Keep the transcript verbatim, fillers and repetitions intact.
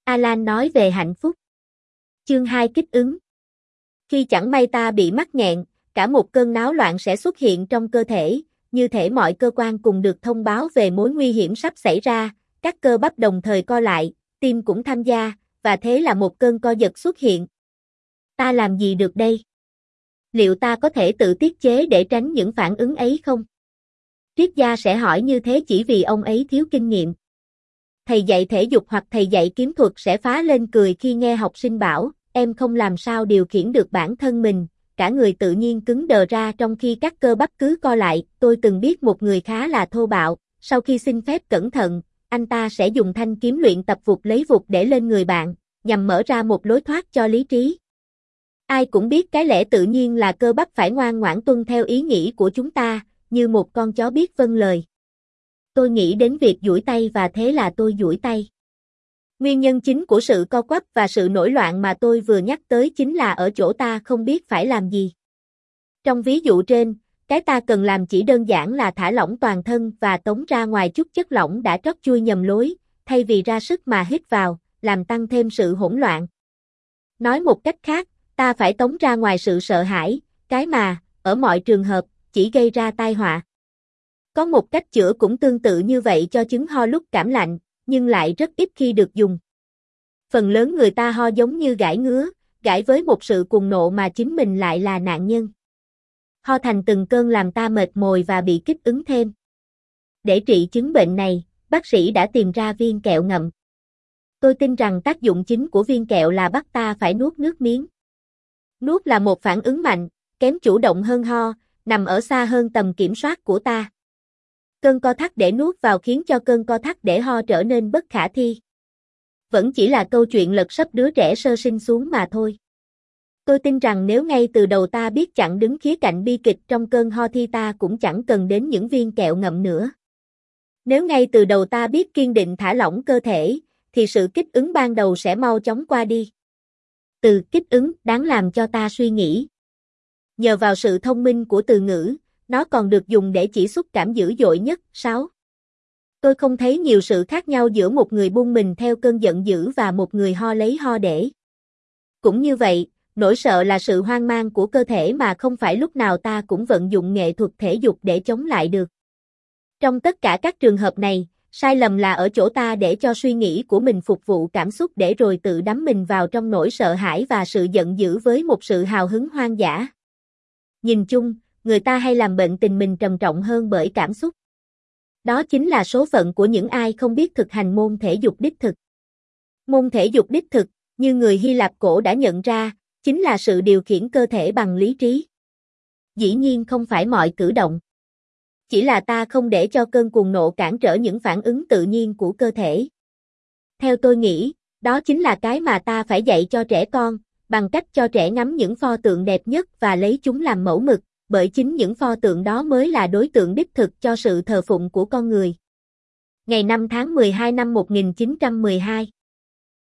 Alan nói về hạnh phúc. Chương hai kích ứng. Khi chẳng may ta bị mắc nghẹn, cả một cơn náo loạn sẽ xuất hiện trong cơ thể, như thể mọi cơ quan cùng được thông báo về mối nguy hiểm sắp xảy ra, các cơ bắp đồng thời co lại, tim cũng tham gia, và thế là một cơn co giật xuất hiện. Ta làm gì được đây? Liệu ta có thể tự tiết chế để tránh những phản ứng ấy không? Triết gia sẽ hỏi như thế chỉ vì ông ấy thiếu kinh nghiệm. Thầy dạy thể dục hoặc thầy dạy kiếm thuật sẽ phá lên cười khi nghe học sinh bảo, em không làm sao điều khiển được bản thân mình, cả người tự nhiên cứng đờ ra trong khi các cơ bắp cứ co lại. Tôi từng biết một người khá là thô bạo, sau khi xin phép cẩn thận, anh ta sẽ dùng thanh kiếm luyện tập vụt lấy vụt để lên người bạn, nhằm mở ra một lối thoát cho lý trí. Ai cũng biết cái lẽ tự nhiên là cơ bắp phải ngoan ngoãn tuân theo ý nghĩ của chúng ta, như một con chó biết vâng lời. Tôi nghĩ đến việc duỗi tay và thế là tôi duỗi tay. Nguyên nhân chính của sự co quắp và sự nổi loạn mà tôi vừa nhắc tới chính là ở chỗ ta không biết phải làm gì. Trong ví dụ trên, cái ta cần làm chỉ đơn giản là thả lỏng toàn thân và tống ra ngoài chút chất lỏng đã trót chui nhầm lối, thay vì ra sức mà hít vào, làm tăng thêm sự hỗn loạn. Nói một cách khác, ta phải tống ra ngoài sự sợ hãi, cái mà, ở mọi trường hợp, chỉ gây ra tai họa. Có một cách chữa cũng tương tự như vậy cho chứng ho lúc cảm lạnh, nhưng lại rất ít khi được dùng. Phần lớn người ta ho giống như gãi ngứa, gãi với một sự cuồng nộ mà chính mình lại là nạn nhân. Ho thành từng cơn làm ta mệt mỏi và bị kích ứng thêm. Để trị chứng bệnh này, bác sĩ đã tìm ra viên kẹo ngậm. Tôi tin rằng tác dụng chính của viên kẹo là bắt ta phải nuốt nước miếng. Nuốt là một phản ứng mạnh, kém chủ động hơn ho, nằm ở xa hơn tầm kiểm soát của ta. Cơn co thắt để nuốt vào khiến cho cơn co thắt để ho trở nên bất khả thi. Vẫn chỉ là câu chuyện lật sấp đứa trẻ sơ sinh xuống mà thôi. Tôi tin rằng nếu ngay từ đầu ta biết chặn đứng khía cạnh bi kịch trong cơn ho thì ta cũng chẳng cần đến những viên kẹo ngậm nữa. Nếu ngay từ đầu ta biết kiên định thả lỏng cơ thể, thì sự kích ứng ban đầu sẽ mau chóng qua đi. Từ kích ứng đáng làm cho ta suy nghĩ. Nhờ vào sự thông minh của từ ngữ, nó còn được dùng để chỉ xúc cảm dữ dội nhất. sáu. Tôi không thấy nhiều sự khác nhau giữa một người buông mình theo cơn giận dữ và một người ho lấy ho để. Cũng như vậy, nỗi sợ là sự hoang mang của cơ thể mà không phải lúc nào ta cũng vận dụng nghệ thuật thể dục để chống lại được. Trong tất cả các trường hợp này, sai lầm là ở chỗ ta để cho suy nghĩ của mình phục vụ cảm xúc để rồi tự đắm mình vào trong nỗi sợ hãi và sự giận dữ với một sự hào hứng hoang dã. Nhìn chung, người ta hay làm bệnh tình mình trầm trọng hơn bởi cảm xúc. Đó chính là số phận của những ai không biết thực hành môn thể dục đích thực. Môn thể dục đích thực, như người Hy Lạp cổ đã nhận ra, chính là sự điều khiển cơ thể bằng lý trí. Dĩ nhiên không phải mọi cử động. Chỉ là ta không để cho cơn cuồng nộ cản trở những phản ứng tự nhiên của cơ thể. Theo tôi nghĩ, đó chính là cái mà ta phải dạy cho trẻ con, bằng cách cho trẻ ngắm những pho tượng đẹp nhất và lấy chúng làm mẫu mực, bởi chính những pho tượng đó mới là đối tượng đích thực cho sự thờ phụng của con người. Ngày năm tháng mười hai năm một nghìn chín trăm mười hai